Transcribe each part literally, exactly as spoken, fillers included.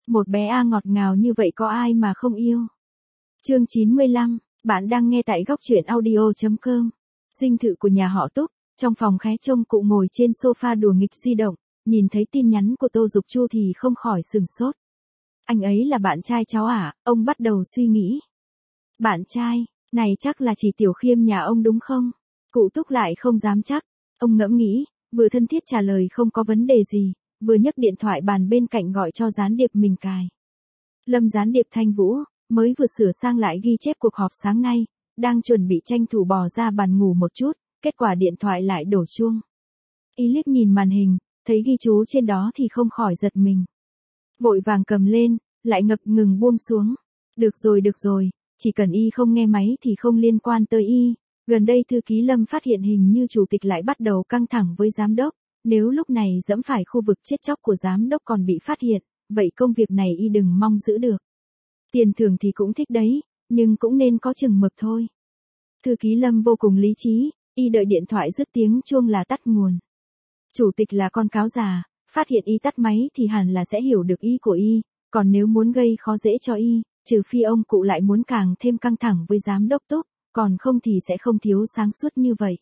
Một bé A ngọt ngào như vậy có ai mà không yêu. Chương chín mươi lăm, bạn đang nghe tại góc truyện audio chấm com. Dinh thự của nhà họ Túc, trong phòng khé trông cụ ngồi trên sofa đùa nghịch di động, nhìn thấy tin nhắn của Tô Dục Chu thì không khỏi sừng sốt. Anh ấy là bạn trai cháu à? Ông bắt đầu suy nghĩ. Bạn trai, này chắc là chỉ Tiểu Khiêm nhà ông đúng không? Cụ Túc lại không dám chắc. Ông ngẫm nghĩ, vừa thân thiết trả lời không có vấn đề gì, vừa nhấc điện thoại bàn bên cạnh gọi cho gián điệp mình cài. Lâm gián điệp Thanh Vũ, mới vừa sửa sang lại ghi chép cuộc họp sáng nay, đang chuẩn bị tranh thủ bò ra bàn ngủ một chút, kết quả điện thoại lại đổ chuông. Y liếc nhìn màn hình, thấy ghi chú trên đó thì không khỏi giật mình. Vội vàng cầm lên, lại ngập ngừng buông xuống. Được rồi được rồi, chỉ cần Y không nghe máy thì không liên quan tới Y. Gần đây thư ký Lâm phát hiện hình như chủ tịch lại bắt đầu căng thẳng với giám đốc. Nếu lúc này dẫm phải khu vực chết chóc của giám đốc còn bị phát hiện, vậy công việc này Y đừng mong giữ được. Tiền thưởng thì cũng thích đấy, nhưng cũng nên có chừng mực thôi. Thư ký Lâm vô cùng lý trí, Y đợi điện thoại dứt tiếng chuông là tắt nguồn. Chủ tịch là con cáo già, phát hiện Y tắt máy thì hẳn là sẽ hiểu được ý của Y, còn nếu muốn gây khó dễ cho Y, trừ phi ông cụ lại muốn càng thêm căng thẳng với giám đốc Túc, còn không thì sẽ không thiếu sáng suốt như vậy.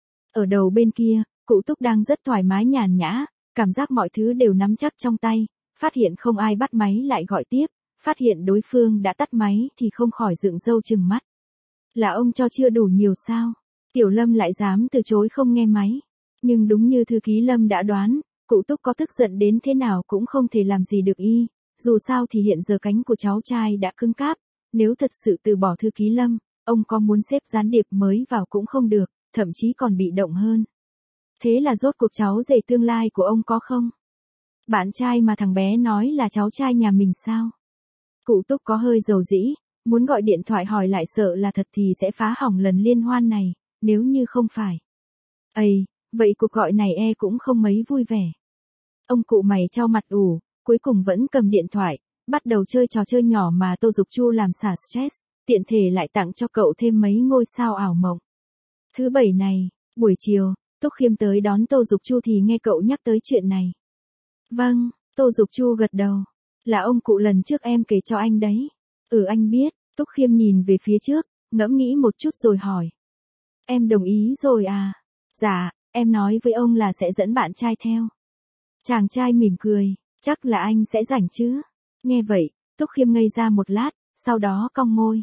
Ở đầu bên kia, cụ Túc đang rất thoải mái nhàn nhã, cảm giác mọi thứ đều nắm chắc trong tay, phát hiện không ai bắt máy lại gọi tiếp, phát hiện đối phương đã tắt máy thì không khỏi dựng râu trừng mắt. Là ông cho chưa đủ nhiều sao? Tiểu Lâm lại dám từ chối không nghe máy. Nhưng đúng như thư ký Lâm đã đoán, cụ Túc có tức giận đến thế nào cũng không thể làm gì được Y, dù sao thì hiện giờ cánh của cháu trai đã cứng cáp, nếu thật sự từ bỏ thư ký Lâm, ông có muốn xếp gián điệp mới vào cũng không được, thậm chí còn bị động hơn. Thế là rốt cuộc cháu rể tương lai của ông có không? Bạn trai mà thằng bé nói là cháu trai nhà mình sao? Cụ Túc có hơi dầu dĩ, muốn gọi điện thoại hỏi lại sợ là thật thì sẽ phá hỏng lần liên hoan này, nếu như không phải. Ây, vậy cuộc gọi này e cũng không mấy vui vẻ. Ông cụ mày trao mặt ủ, cuối cùng vẫn cầm điện thoại, bắt đầu chơi trò chơi nhỏ mà Tô Dục Chu làm xả stress, tiện thể lại tặng cho cậu thêm mấy ngôi sao ảo mộng. Thứ bảy này, buổi chiều, Túc Khiêm tới đón Tô Dục Chu thì nghe cậu nhắc tới chuyện này. Vâng, Tô Dục Chu gật đầu. Là ông cụ lần trước em kể cho anh đấy. Ừ anh biết. Túc Khiêm nhìn về phía trước, ngẫm nghĩ một chút rồi hỏi. Em đồng ý rồi à? Dạ, em nói với ông là sẽ dẫn bạn trai theo. Chàng trai mỉm cười, chắc là anh sẽ rảnh chứ. Nghe vậy, Túc Khiêm ngây ra một lát, sau đó cong môi.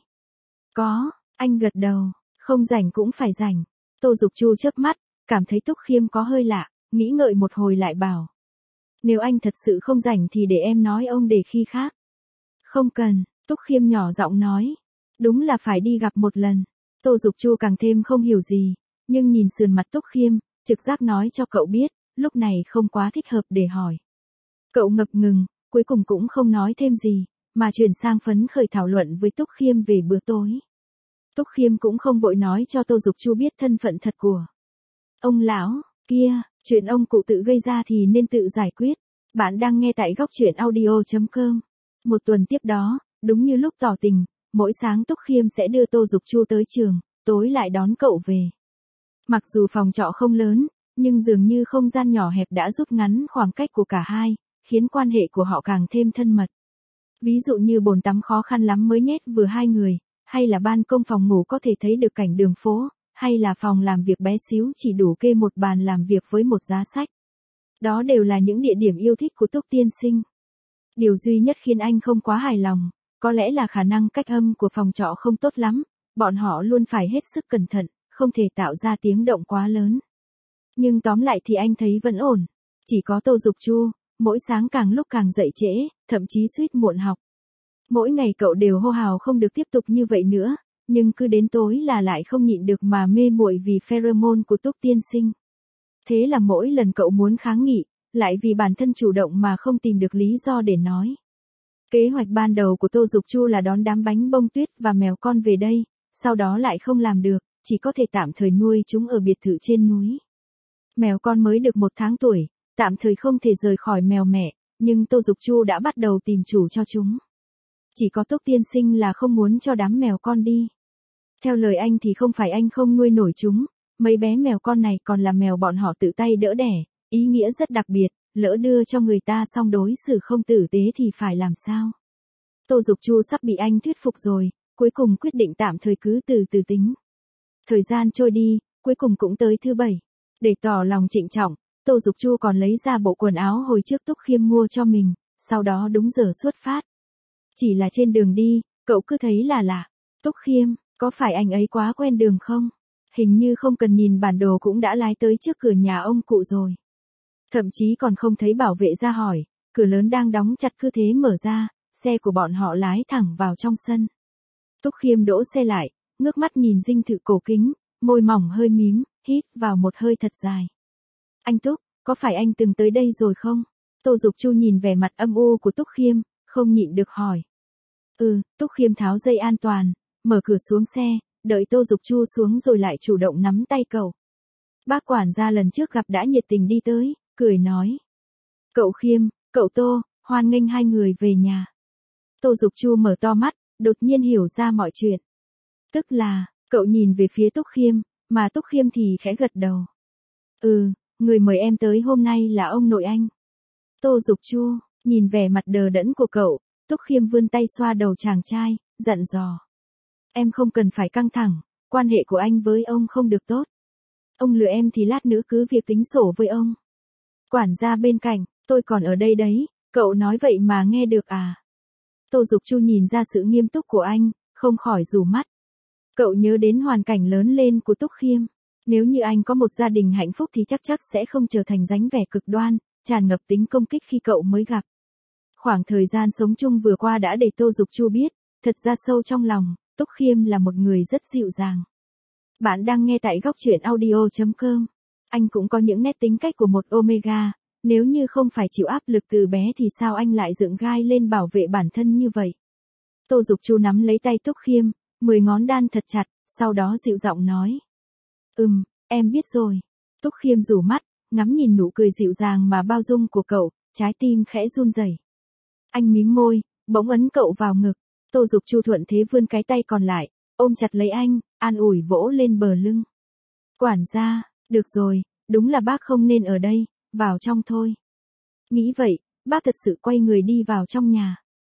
Có, anh gật đầu, không rảnh cũng phải rảnh. Tô Dục Chu chớp mắt, cảm thấy Túc Khiêm có hơi lạ, nghĩ ngợi một hồi lại bảo. Nếu anh thật sự không rảnh thì để em nói ông để khi khác. Không cần, Túc Khiêm nhỏ giọng nói. Đúng là phải đi gặp một lần. Tô Dục Chu càng thêm không hiểu gì, nhưng nhìn sườn mặt Túc Khiêm, trực giác nói cho cậu biết, lúc này không quá thích hợp để hỏi. Cậu ngập ngừng, cuối cùng cũng không nói thêm gì, mà chuyển sang phấn khởi thảo luận với Túc Khiêm về bữa tối. Túc Khiêm cũng không vội nói cho Tô Dục Chu biết thân phận thật của ông lão kia, chuyện ông cụ tự gây ra thì nên tự giải quyết. Bạn đang nghe tại góc truyện audio chấm com. Một tuần tiếp đó, đúng như lúc tỏ tình, mỗi sáng Túc Khiêm sẽ đưa Tô Dục Chu tới trường, tối lại đón cậu về. Mặc dù phòng trọ không lớn, nhưng dường như không gian nhỏ hẹp đã rút ngắn khoảng cách của cả hai, khiến quan hệ của họ càng thêm thân mật. Ví dụ như bồn tắm khó khăn lắm mới nhét vừa hai người, hay là ban công phòng ngủ có thể thấy được cảnh đường phố, hay là phòng làm việc bé xíu chỉ đủ kê một bàn làm việc với một giá sách. Đó đều là những địa điểm yêu thích của Túc tiên sinh. Điều duy nhất khiến anh không quá hài lòng, có lẽ là khả năng cách âm của phòng trọ không tốt lắm, bọn họ luôn phải hết sức cẩn thận, không thể tạo ra tiếng động quá lớn. Nhưng tóm lại thì anh thấy vẫn ổn, chỉ có Tô Dục Chu, mỗi sáng càng lúc càng dậy trễ, thậm chí suýt muộn học. Mỗi ngày cậu đều hô hào không được tiếp tục như vậy nữa, nhưng cứ đến tối là lại không nhịn được mà mê muội vì pheromone của Túc tiên sinh. Thế là mỗi lần cậu muốn kháng nghị, lại vì bản thân chủ động mà không tìm được lý do để nói. Kế hoạch ban đầu của Tô Dục Chu là đón đám bánh bông tuyết và mèo con về đây, sau đó lại không làm được, chỉ có thể tạm thời nuôi chúng ở biệt thự trên núi. Mèo con mới được một tháng tuổi, tạm thời không thể rời khỏi mèo mẹ, nhưng Tô Dục Chu đã bắt đầu tìm chủ cho chúng. Chỉ có Túc tiên sinh là không muốn cho đám mèo con đi. Theo lời anh thì không phải anh không nuôi nổi chúng, mấy bé mèo con này còn là mèo bọn họ tự tay đỡ đẻ, ý nghĩa rất đặc biệt, lỡ đưa cho người ta xong đối xử không tử tế thì phải làm sao? Tô Dục Chu sắp bị anh thuyết phục rồi, cuối cùng quyết định tạm thời cứ từ từ tính. Thời gian trôi đi, cuối cùng cũng tới thứ bảy. Để tỏ lòng trịnh trọng, Tô Dục Chu còn lấy ra bộ quần áo hồi trước Túc Khiêm mua cho mình, sau đó đúng giờ xuất phát. Chỉ là trên đường đi, cậu cứ thấy là lạ. Túc Khiêm, có phải anh ấy quá quen đường không? Hình như không cần nhìn bản đồ cũng đã lái tới trước cửa nhà ông cụ rồi. Thậm chí còn không thấy bảo vệ ra hỏi, cửa lớn đang đóng chặt cứ thế mở ra, xe của bọn họ lái thẳng vào trong sân. Túc Khiêm đỗ xe lại, ngước mắt nhìn dinh thự cổ kính, môi mỏng hơi mím, hít vào một hơi thật dài. Anh Túc, có phải anh từng tới đây rồi không? Tô Dục Chu nhìn vẻ mặt âm u của Túc Khiêm, không nhịn được hỏi. Ừ, Túc Khiêm tháo dây an toàn, mở cửa xuống xe, đợi Tô Dục Chu xuống rồi lại chủ động nắm tay cậu. Bác quản gia lần trước gặp đã nhiệt tình đi tới, cười nói. Cậu Khiêm, cậu Tô, hoan nghênh hai người về nhà. Tô Dục Chu mở to mắt, đột nhiên hiểu ra mọi chuyện. Tức là, cậu nhìn về phía Túc Khiêm, mà Túc Khiêm thì khẽ gật đầu. Ừ, người mời em tới hôm nay là ông nội anh. Tô Dục Chu, nhìn vẻ mặt đờ đẫn của cậu, Túc Khiêm vươn tay xoa đầu chàng trai, dặn dò. Em không cần phải căng thẳng, quan hệ của anh với ông không được tốt. Ông lừa em thì lát nữa cứ việc tính sổ với ông. Quản gia bên cạnh, tôi còn ở đây đấy, cậu nói vậy mà nghe được à? Tô Dục Chu nhìn ra sự nghiêm túc của anh, không khỏi rủ mắt. Cậu nhớ đến hoàn cảnh lớn lên của Túc Khiêm. Nếu như anh có một gia đình hạnh phúc thì chắc chắc sẽ không trở thành dáng vẻ cực đoan, tràn ngập tính công kích khi cậu mới gặp. Khoảng thời gian sống chung vừa qua đã để Tô Dục Chu biết, thật ra sâu trong lòng, Túc Khiêm là một người rất dịu dàng. Bạn đang nghe tại góc truyện audio chấm com. Anh cũng có những nét tính cách của một Omega, nếu như không phải chịu áp lực từ bé thì sao anh lại dựng gai lên bảo vệ bản thân như vậy? Tô Dục Chu nắm lấy tay Túc Khiêm, mười ngón đan thật chặt, sau đó dịu giọng nói. Ừm, em biết rồi. Túc Khiêm rủ mắt, ngắm nhìn nụ cười dịu dàng mà bao dung của cậu, trái tim khẽ run rẩy. Anh mím môi, bỗng ấn cậu vào ngực. Tô Dục Chu thuận thế vươn cái tay còn lại, ôm chặt lấy anh, an ủi vỗ lên bờ lưng. Quản gia, được rồi, đúng là bác không nên ở đây, vào trong thôi. Nghĩ vậy, bác thật sự quay người đi vào trong nhà.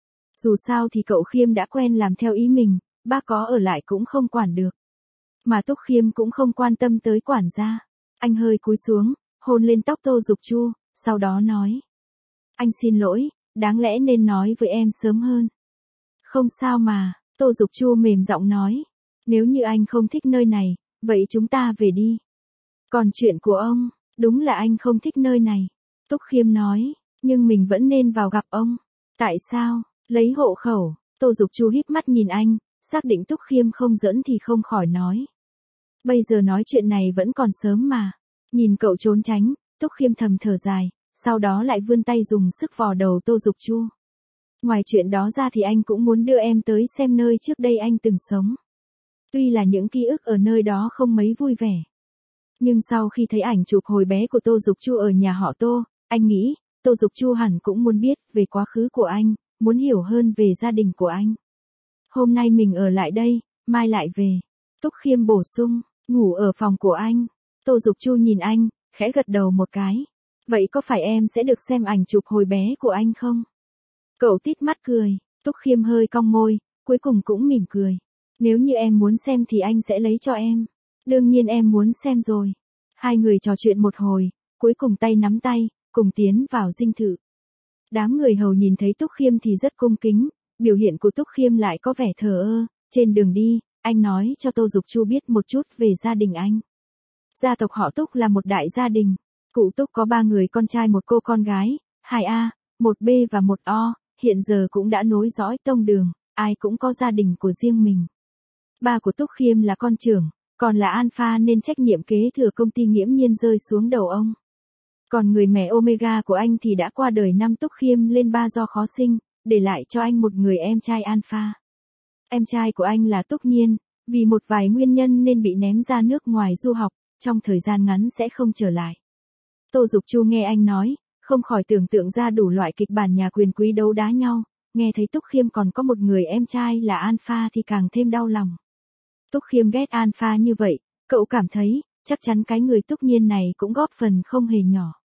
Dù sao thì cậu Khiêm đã quen làm theo ý mình, bác có ở lại cũng không quản được. Mà Túc Khiêm cũng không quan tâm tới quản gia. Anh hơi cúi xuống, hôn lên tóc Tô Dục Chu, sau đó nói. Anh xin lỗi, đáng lẽ nên nói với em sớm hơn. Không sao mà, Tô Dục Chu mềm giọng nói. Nếu như anh không thích nơi này, vậy chúng ta về đi. Còn chuyện của ông, đúng là anh không thích nơi này. Túc Khiêm nói, nhưng mình vẫn nên vào gặp ông. Tại sao? Lấy hộ khẩu. Tô Dục Chu híp mắt nhìn anh, xác định Túc Khiêm không giỡn thì không khỏi nói. Bây giờ nói chuyện này vẫn còn sớm mà. Nhìn cậu trốn tránh, Túc Khiêm thầm thở dài, sau đó lại vươn tay dùng sức vò đầu Tô Dục Chu. Ngoài chuyện đó ra thì anh cũng muốn đưa em tới xem nơi trước đây anh từng sống. Tuy là những ký ức ở nơi đó không mấy vui vẻ. Nhưng sau khi thấy ảnh chụp hồi bé của Tô Dục Chu ở nhà họ Tô, anh nghĩ, Tô Dục Chu hẳn cũng muốn biết về quá khứ của anh, muốn hiểu hơn về gia đình của anh. Hôm nay mình ở lại đây, mai lại về. Túc Khiêm bổ sung, ngủ ở phòng của anh. Tô Dục Chu nhìn anh, khẽ gật đầu một cái. Vậy có phải em sẽ được xem ảnh chụp hồi bé của anh không? Cậu tít mắt cười, Túc Khiêm hơi cong môi, cuối cùng cũng mỉm cười. Nếu như em muốn xem thì anh sẽ lấy cho em. Đương nhiên em muốn xem rồi. Hai người trò chuyện một hồi, cuối cùng tay nắm tay, cùng tiến vào dinh thự. Đám người hầu nhìn thấy Túc Khiêm thì rất cung kính, biểu hiện của Túc Khiêm lại có vẻ thờ ơ. Trên đường đi, anh nói cho Tô Dục Chu biết một chút về gia đình anh. Gia tộc họ Túc là một đại gia đình. Cụ Túc có ba người con trai một cô con gái, hai A, một B và một O, hiện giờ cũng đã nối dõi tông đường, ai cũng có gia đình của riêng mình. Ba của Túc Khiêm là con trưởng, còn là Alpha nên trách nhiệm kế thừa công ty nghiễm nhiên rơi xuống đầu ông. Còn người mẹ Omega của anh thì đã qua đời năm Túc Khiêm lên ba do khó sinh, để lại cho anh một người em trai Alpha. Em trai của anh là Túc Nhiên, vì một vài nguyên nhân nên bị ném ra nước ngoài du học, trong thời gian ngắn sẽ không trở lại. Tô Dục Chu nghe anh nói, không khỏi tưởng tượng ra đủ loại kịch bản nhà quyền quý đấu đá nhau, nghe thấy Túc Khiêm còn có một người em trai là Alpha thì càng thêm đau lòng. Túc Khiêm ghét Alpha như vậy, cậu cảm thấy, chắc chắn cái người Túc Nhiên này cũng góp phần không hề nhỏ.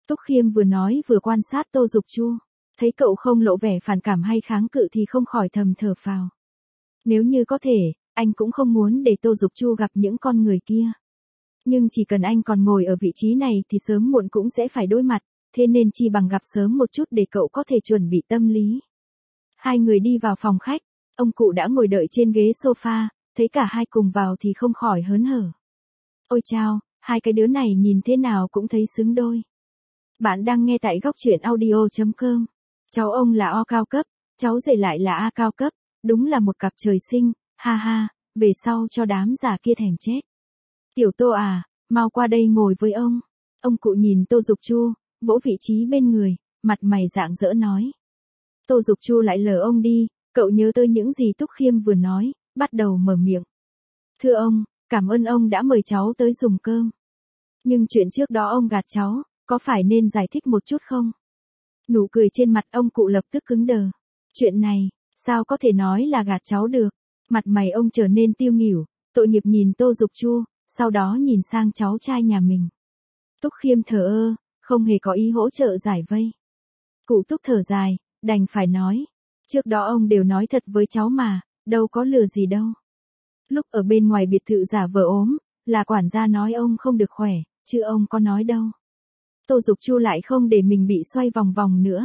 Túc Khiêm vừa nói vừa quan sát Tô Dục Chu. Thấy cậu không lộ vẻ phản cảm hay kháng cự thì không khỏi thầm thở phào. Nếu như có thể, anh cũng không muốn để Tô Dục Chu gặp những con người kia. Nhưng chỉ cần anh còn ngồi ở vị trí này thì sớm muộn cũng sẽ phải đối mặt, thế nên chi bằng gặp sớm một chút để cậu có thể chuẩn bị tâm lý. Hai người đi vào phòng khách, ông cụ đã ngồi đợi trên ghế sofa, thấy cả hai cùng vào thì không khỏi hớn hở. Ôi chao, hai cái đứa này nhìn thế nào cũng thấy xứng đôi. Bạn đang nghe tại góc truyện audio chấm com. Cháu ông là O cao cấp, cháu rể lại là A cao cấp, đúng là một cặp trời sinh, ha ha, về sau cho đám già kia thèm chết. Tiểu Tô à, mau qua đây ngồi với ông. Ông cụ nhìn Tô Dục Chu, vỗ vị trí bên người, mặt mày rạng rỡ nói. Tô Dục Chu lại lờ ông đi, cậu nhớ tới những gì Túc Khiêm vừa nói, bắt đầu mở miệng. Thưa ông, cảm ơn ông đã mời cháu tới dùng cơm. Nhưng chuyện trước đó ông gạt cháu, có phải nên giải thích một chút không? Nụ cười trên mặt ông cụ lập tức cứng đờ. Chuyện này, sao có thể nói là gạt cháu được? Mặt mày ông trở nên tiêu nghỉu, tội nghiệp nhìn Tô Dục Chu, sau đó nhìn sang cháu trai nhà mình. Túc Khiêm thờ ơ, không hề có ý hỗ trợ giải vây. Cụ Túc thở dài, đành phải nói. Trước đó ông đều nói thật với cháu mà, đâu có lừa gì đâu. Lúc ở bên ngoài biệt thự giả vờ ốm, là quản gia nói ông không được khỏe, chứ ông có nói đâu. Tô Dục Chu lại không để mình bị xoay vòng vòng nữa.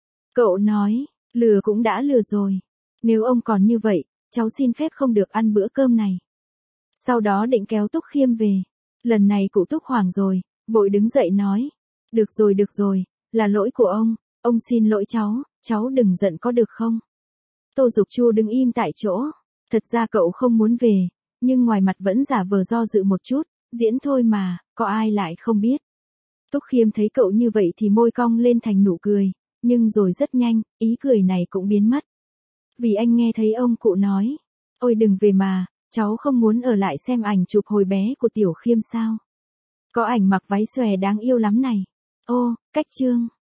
Cậu nói, lừa cũng đã lừa rồi. Nếu ông còn như vậy, cháu xin phép không được ăn bữa cơm này. Sau đó định kéo Túc Khiêm về. Lần này cụ Túc hoảng rồi, vội đứng dậy nói. Được rồi được rồi, là lỗi của ông, ông xin lỗi cháu, cháu đừng giận có được không? Tô Dục Chu đứng im tại chỗ. Thật ra cậu không muốn về, nhưng ngoài mặt vẫn giả vờ do dự một chút, diễn thôi mà, có ai lại không biết. Túc Khiêm thấy cậu như vậy thì môi cong lên thành nụ cười, nhưng rồi rất nhanh, ý cười này cũng biến mất. Vì anh nghe thấy ông cụ nói, ôi đừng về mà, cháu không muốn ở lại xem ảnh chụp hồi bé của Tiểu Khiêm sao. Có ảnh mặc váy xòe đáng yêu lắm này. Ô, cách chương.